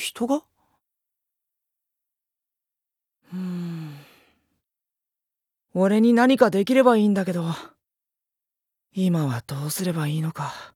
人が。うーん。俺に何かできればいいんだけど、今はどうすればいいのか。